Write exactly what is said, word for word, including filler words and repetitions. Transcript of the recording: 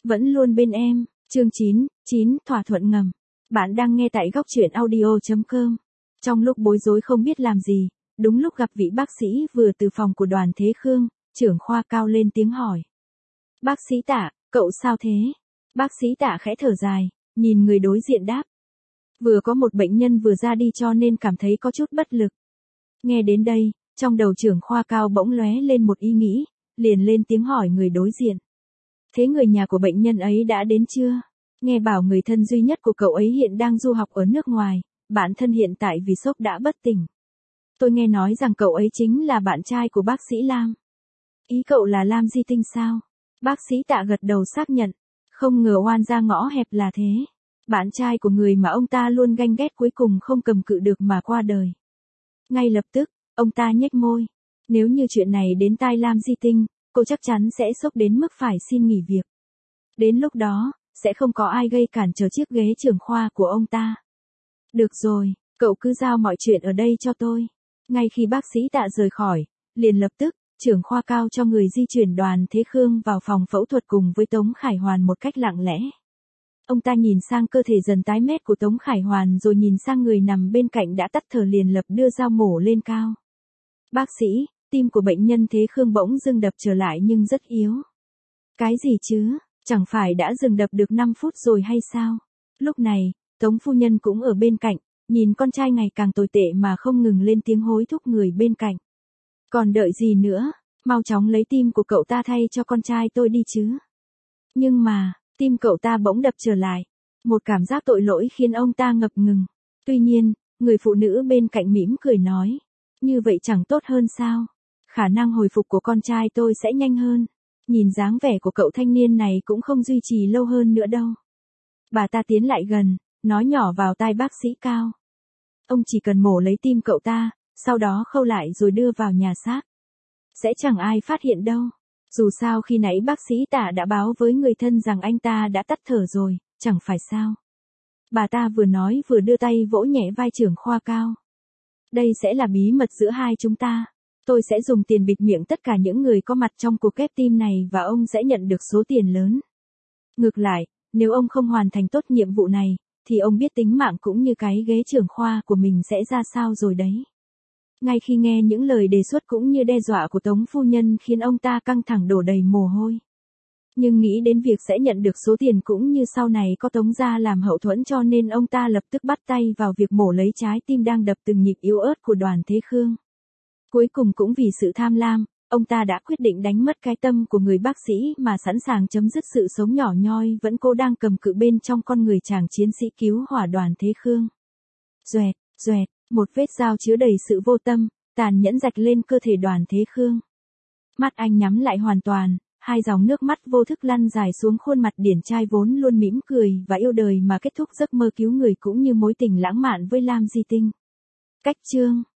vẫn luôn bên em. Chương chín, chín, thỏa thuận ngầm. Bạn đang nghe tại góc truyện audio chấm com. Trong lúc bối rối không biết làm gì, đúng lúc gặp vị bác sĩ vừa từ phòng của Đoàn Thế Khương, trưởng khoa cao lên tiếng hỏi. Bác sĩ Tạ, cậu sao thế? Bác sĩ Tạ khẽ thở dài, nhìn người đối diện đáp. Vừa có một bệnh nhân vừa ra đi cho nên cảm thấy có chút bất lực. Nghe đến đây, trong đầu trưởng khoa cao bỗng lóe lên một ý nghĩ, liền lên tiếng hỏi người đối diện. Thế người nhà của bệnh nhân ấy đã đến chưa? Nghe bảo người thân duy nhất của cậu ấy hiện đang du học ở nước ngoài, bản thân hiện tại vì sốc đã bất tỉnh. Tôi nghe nói rằng cậu ấy chính là bạn trai của bác sĩ Lam. Ý cậu là Lam Di Tinh sao? Bác sĩ Tạ gật đầu xác nhận. Không ngờ oan ra ngõ hẹp là thế. Bạn trai của người mà ông ta luôn ganh ghét cuối cùng không cầm cự được mà qua đời. Ngay lập tức, ông ta nhếch môi. Nếu như chuyện này đến tai Lam Di Tinh, cô chắc chắn sẽ sốc đến mức phải xin nghỉ việc. Đến lúc đó, sẽ không có ai gây cản trở chiếc ghế trưởng khoa của ông ta. Được rồi, cậu cứ giao mọi chuyện ở đây cho tôi. Ngay khi bác sĩ Tạ rời khỏi, liền lập tức, trưởng khoa cao cho người di chuyển Đoàn Thế Khương vào phòng phẫu thuật cùng với Tống Khải Hoàn một cách lặng lẽ. Ông ta nhìn sang cơ thể dần tái mét của Tống Khải Hoàn rồi nhìn sang người nằm bên cạnh đã tắt thở liền lập đưa dao mổ lên cao. Bác sĩ, tim của bệnh nhân Thế Khương bỗng dưng đập trở lại nhưng rất yếu. Cái gì chứ, chẳng phải đã dừng đập được năm phút rồi hay sao? Lúc này, Tống phu nhân cũng ở bên cạnh, nhìn con trai ngày càng tồi tệ mà không ngừng lên tiếng hối thúc người bên cạnh. Còn đợi gì nữa, mau chóng lấy tim của cậu ta thay cho con trai tôi đi chứ. Nhưng mà, tim cậu ta bỗng đập trở lại. Một cảm giác tội lỗi khiến ông ta ngập ngừng. Tuy nhiên, người phụ nữ bên cạnh mỉm cười nói. Như vậy chẳng tốt hơn sao? Khả năng hồi phục của con trai tôi sẽ nhanh hơn. Nhìn dáng vẻ của cậu thanh niên này cũng không duy trì lâu hơn nữa đâu. Bà ta tiến lại gần, nói nhỏ vào tai bác sĩ Cao. Ông chỉ cần mổ lấy tim cậu ta, sau đó khâu lại rồi đưa vào nhà xác. Sẽ chẳng ai phát hiện đâu. Dù sao khi nãy bác sĩ Tạ đã báo với người thân rằng anh ta đã tắt thở rồi, chẳng phải sao. Bà ta vừa nói vừa đưa tay vỗ nhẹ vai trưởng khoa Cao. Đây sẽ là bí mật giữa hai chúng ta. Tôi sẽ dùng tiền bịt miệng tất cả những người có mặt trong cuộc ghép tim này và ông sẽ nhận được số tiền lớn. Ngược lại, nếu ông không hoàn thành tốt nhiệm vụ này, thì ông biết tính mạng cũng như cái ghế trưởng khoa của mình sẽ ra sao rồi đấy. Ngay khi nghe những lời đề xuất cũng như đe dọa của Tống phu nhân khiến ông ta căng thẳng đổ đầy mồ hôi. Nhưng nghĩ đến việc sẽ nhận được số tiền cũng như sau này có Tống gia làm hậu thuẫn cho nên ông ta lập tức bắt tay vào việc mổ lấy trái tim đang đập từng nhịp yếu ớt của Đoàn Thế Khương. Cuối cùng cũng vì sự tham lam, ông ta đã quyết định đánh mất cái tâm của người bác sĩ mà sẵn sàng chấm dứt sự sống nhỏ nhoi vẫn cô đang cầm cự bên trong con người chàng chiến sĩ cứu hỏa Đoàn Thế Khương. Doẹt, doẹt, một vết dao chứa đầy sự vô tâm, tàn nhẫn rạch lên cơ thể Đoàn Thế Khương. Mắt anh nhắm lại hoàn toàn, hai dòng nước mắt vô thức lăn dài xuống khuôn mặt điển trai vốn luôn mỉm cười và yêu đời mà kết thúc giấc mơ cứu người cũng như mối tình lãng mạn với Lam Di Tinh. Cách chương